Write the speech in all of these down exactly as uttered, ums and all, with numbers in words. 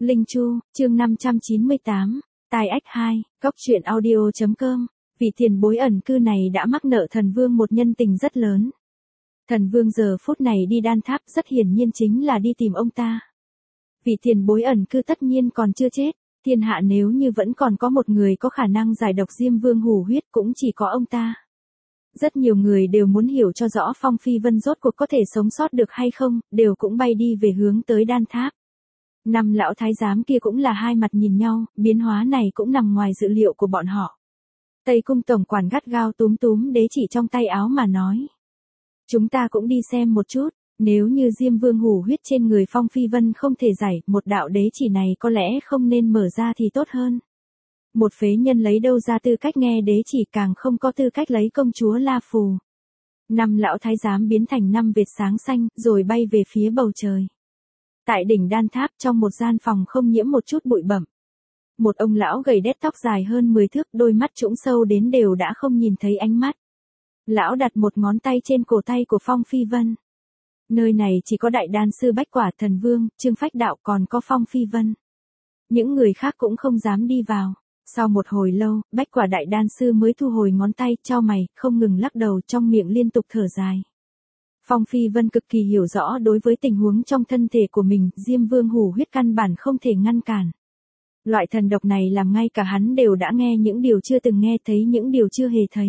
Linh Chu, chương năm trăm chín mươi tám, Tai Ách hai, Cóc truyện audio.com. Vị tiền bối ẩn cư này đã mắc nợ thần vương một nhân tình rất lớn. Thần vương giờ phút này đi Đan Tháp rất hiển nhiên chính là đi tìm ông ta. Vị tiền bối ẩn cư tất nhiên còn chưa chết, thiên hạ nếu như vẫn còn có một người có khả năng giải độc Diêm Vương hủ huyết cũng chỉ có ông ta. Rất nhiều người đều muốn hiểu cho rõ Phong Phi Vân rốt cuộc có thể sống sót được hay không, đều cũng bay đi về hướng tới Đan Tháp. Năm lão thái giám kia cũng là hai mặt nhìn nhau, biến hóa này cũng nằm ngoài dự liệu của bọn họ. Tây cung tổng quản gắt gao túm túm đế chỉ trong tay áo mà nói. Chúng ta cũng đi xem một chút, nếu như Diêm Vương hủ huyết trên người Phong Phi Vân không thể giải, một đạo đế chỉ này có lẽ không nên mở ra thì tốt hơn. Một phế nhân lấy đâu ra tư cách nghe đế chỉ, càng không có tư cách lấy công chúa La Phù. Năm lão thái giám biến thành năm vệt sáng xanh, rồi bay về phía bầu trời. Tại đỉnh Đan Tháp trong một gian phòng không nhiễm một chút bụi bặm. Một ông lão gầy đét tóc dài hơn mười thước, đôi mắt trũng sâu đến đều đã không nhìn thấy ánh mắt. Lão đặt một ngón tay trên cổ tay của Phong Phi Vân. Nơi này chỉ có đại đan sư Bách Quả Thần Vương, Trương Phách Đạo còn có Phong Phi Vân. Những người khác cũng không dám đi vào. Sau một hồi lâu, Bách Quả đại đan sư mới thu hồi ngón tay, chau mày, không ngừng lắc đầu, trong miệng liên tục thở dài. Phong Phi Vân cực kỳ hiểu rõ đối với tình huống trong thân thể của mình, Diêm Vương hủ huyết căn bản không thể ngăn cản. Loại thần độc này làm ngay cả hắn đều đã nghe những điều chưa từng nghe, thấy những điều chưa hề thấy.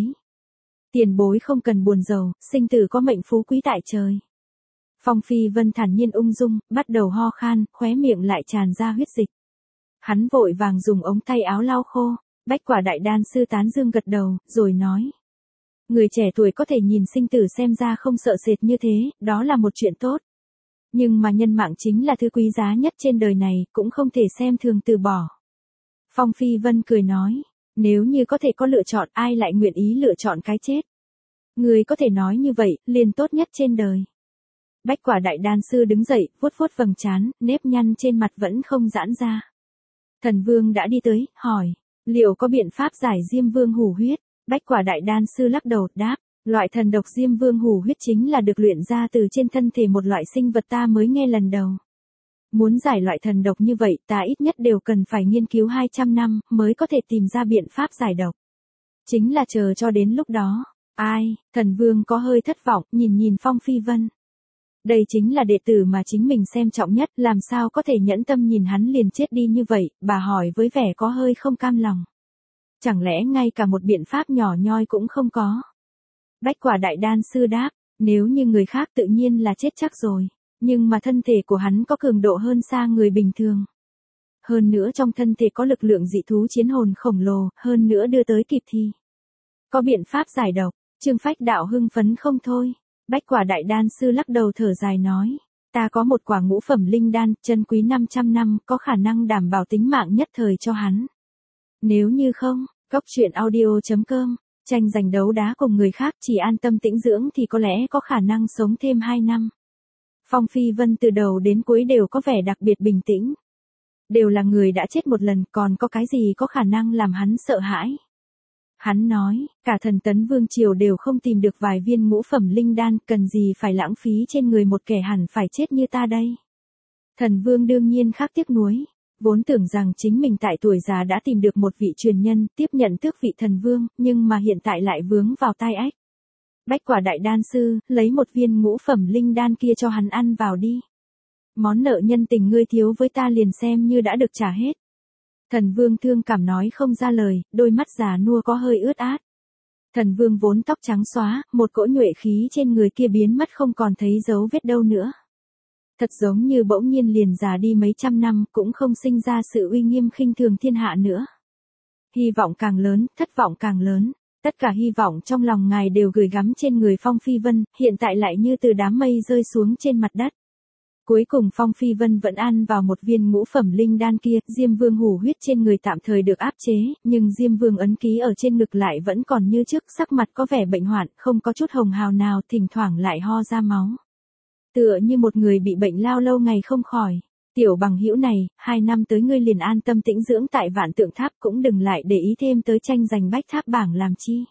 Tiền bối không cần buồn rầu, sinh tử có mệnh phú quý tại trời. Phong Phi Vân thản nhiên ung dung, bắt đầu ho khan, khóe miệng lại tràn ra huyết dịch. Hắn vội vàng dùng ống tay áo lau khô. Bách Quả đại đan sư tán dương gật đầu, rồi nói. Người trẻ tuổi có thể nhìn sinh tử xem ra không sợ sệt như thế, đó là một chuyện tốt. Nhưng mà nhân mạng chính là thứ quý giá nhất trên đời này, cũng không thể xem thường từ bỏ. Phong Phi Vân cười nói, nếu như có thể có lựa chọn, ai lại nguyện ý lựa chọn cái chết. Người có thể nói như vậy, liền tốt nhất trên đời. Bách Quả đại đan sư đứng dậy, vuốt vuốt vầng trán, nếp nhăn trên mặt vẫn không giãn ra. Thần Vương đã đi tới, hỏi, liệu có biện pháp giải Diêm Vương hủ huyết? Bách Quả đại đan sư lắc đầu, đáp, loại thần độc Diêm Vương hủ huyết chính là được luyện ra từ trên thân thể một loại sinh vật ta mới nghe lần đầu. Muốn giải loại thần độc như vậy, ta ít nhất đều cần phải nghiên cứu hai trăm năm, mới có thể tìm ra biện pháp giải độc. Chính là chờ cho đến lúc đó. Ai, Thần Vương có hơi thất vọng, nhìn nhìn Phong Phi Vân. Đây chính là đệ tử mà chính mình xem trọng nhất, làm sao có thể nhẫn tâm nhìn hắn liền chết đi như vậy, bà hỏi với vẻ có hơi không cam lòng. Chẳng lẽ ngay cả một biện pháp nhỏ nhoi cũng không có? Bách Quả đại đan sư đáp, nếu như người khác tự nhiên là chết chắc rồi, nhưng mà thân thể của hắn có cường độ hơn xa người bình thường. Hơn nữa trong thân thể có lực lượng dị thú chiến hồn khổng lồ, hơn nữa đưa tới kịp thì. Có biện pháp giải độc, Trương Phách Đạo hưng phấn không thôi. Bách Quả đại đan sư lắc đầu thở dài nói, ta có một quả ngũ phẩm linh đan, chân quý năm trăm năm, có khả năng đảm bảo tính mạng nhất thời cho hắn. Nếu như không, Cóc truyện audio.com, tranh giành đấu đá cùng người khác chỉ an tâm tĩnh dưỡng thì có lẽ có khả năng sống thêm hai năm. Phong Phi Vân từ đầu đến cuối đều có vẻ đặc biệt bình tĩnh. Đều là người đã chết một lần, còn có cái gì có khả năng làm hắn sợ hãi. Hắn nói, cả Thần Tấn Vương Triều đều không tìm được vài viên ngũ phẩm linh đan, cần gì phải lãng phí trên người một kẻ hẳn phải chết như ta đây. Thần Vương đương nhiên khác tiếc nuối, vốn tưởng rằng chính mình tại tuổi già đã tìm được một vị truyền nhân, tiếp nhận tước vị thần vương, nhưng mà hiện tại lại vướng vào tai ách. Bách Quả đại đan sư, lấy một viên ngũ phẩm linh đan kia cho hắn ăn vào đi. Món nợ nhân tình ngươi thiếu với ta liền xem như đã được trả hết. Thần Vương thương cảm nói không ra lời, đôi mắt già nua có hơi ướt át. Thần Vương vốn tóc trắng xóa, một cỗ nhuệ khí trên người kia biến mất không còn thấy dấu vết đâu nữa. Thật giống như bỗng nhiên liền già đi mấy trăm năm, cũng không sinh ra sự uy nghiêm khinh thường thiên hạ nữa. Hy vọng càng lớn, thất vọng càng lớn. Tất cả hy vọng trong lòng ngài đều gửi gắm trên người Phong Phi Vân, hiện tại lại như từ đám mây rơi xuống trên mặt đất. Cuối cùng Phong Phi Vân vẫn ăn vào một viên ngũ phẩm linh đan kia, Diêm Vương hủ huyết trên người tạm thời được áp chế, nhưng Diêm Vương ấn ký ở trên ngực lại vẫn còn như trước, sắc mặt có vẻ bệnh hoạn, không có chút hồng hào nào, thỉnh thoảng lại ho ra máu. Tựa như một người bị bệnh lao lâu ngày không khỏi. Tiểu bằng hữu này, hai năm tới ngươi liền an tâm tĩnh dưỡng tại Vạn Tượng Tháp, cũng đừng lại để ý thêm tới tranh giành bách tháp bảng làm chi.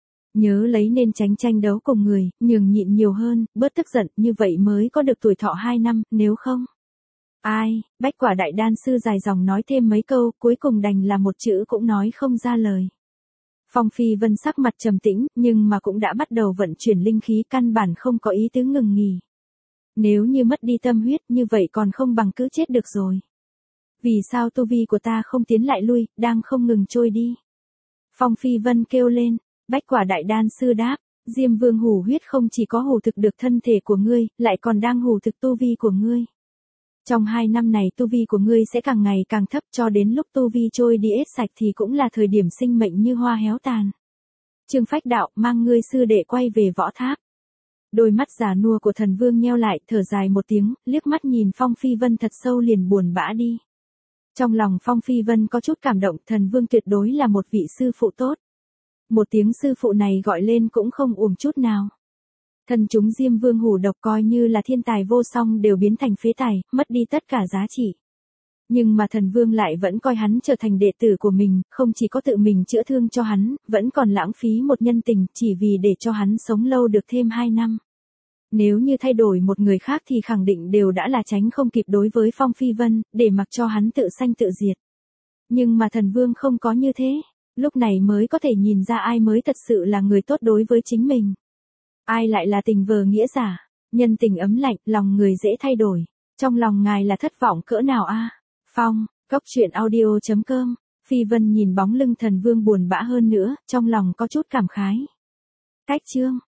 Nhớ lấy nên tránh tranh đấu cùng người, nhường nhịn nhiều hơn, bớt tức giận, như vậy mới có được tuổi thọ hai năm, nếu không. Ai, Bách Quả Đại Đan Sư dài dòng nói thêm mấy câu, cuối cùng đành là một chữ cũng nói không ra lời. Phong Phi Vân sắc mặt trầm tĩnh, nhưng mà cũng đã bắt đầu vận chuyển linh khí, căn bản không có ý tứ ngừng nghỉ. Nếu như mất đi tâm huyết như vậy còn không bằng cứ chết được rồi. Vì sao tu vi của ta không tiến lại lui, đang không ngừng trôi đi? Phong Phi Vân kêu lên. Bách Quả Đại Đan Sư đáp, Diêm Vương hủ huyết không chỉ có hủ thực được thân thể của ngươi, lại còn đang hủ thực tu vi của ngươi. Trong hai năm này tu vi của ngươi sẽ càng ngày càng thấp, cho đến lúc tu vi trôi đi hết sạch thì cũng là thời điểm sinh mệnh như hoa héo tàn. Trương Phách Đạo, mang ngươi sư đệ quay về võ tháp. Đôi mắt già nua của Thần Vương nheo lại, thở dài một tiếng, liếc mắt nhìn Phong Phi Vân thật sâu liền buồn bã đi. Trong lòng Phong Phi Vân có chút cảm động, Thần Vương tuyệt đối là một vị sư phụ tốt. Một tiếng sư phụ này gọi lên cũng không uổng chút nào. Thần chúng Diêm Vương hủ độc coi như là thiên tài vô song đều biến thành phế tài, mất đi tất cả giá trị. Nhưng mà Thần Vương lại vẫn coi hắn trở thành đệ tử của mình, không chỉ có tự mình chữa thương cho hắn, vẫn còn lãng phí một nhân tình chỉ vì để cho hắn sống lâu được thêm hai năm. Nếu như thay đổi một người khác thì khẳng định đều đã là tránh không kịp đối với Phong Phi Vân, để mặc cho hắn tự sanh tự diệt. Nhưng mà Thần Vương không có như thế, lúc này mới có thể nhìn ra ai mới thật sự là người tốt đối với chính mình. Ai lại là tình vờ nghĩa giả, nhân tình ấm lạnh, lòng người dễ thay đổi. Trong lòng ngài là thất vọng cỡ nào a? Phong, Cốc Truyện Audio chấm com. Phi Vân nhìn bóng lưng Thần Vương buồn bã hơn nữa, trong lòng có chút cảm khái. Cách chương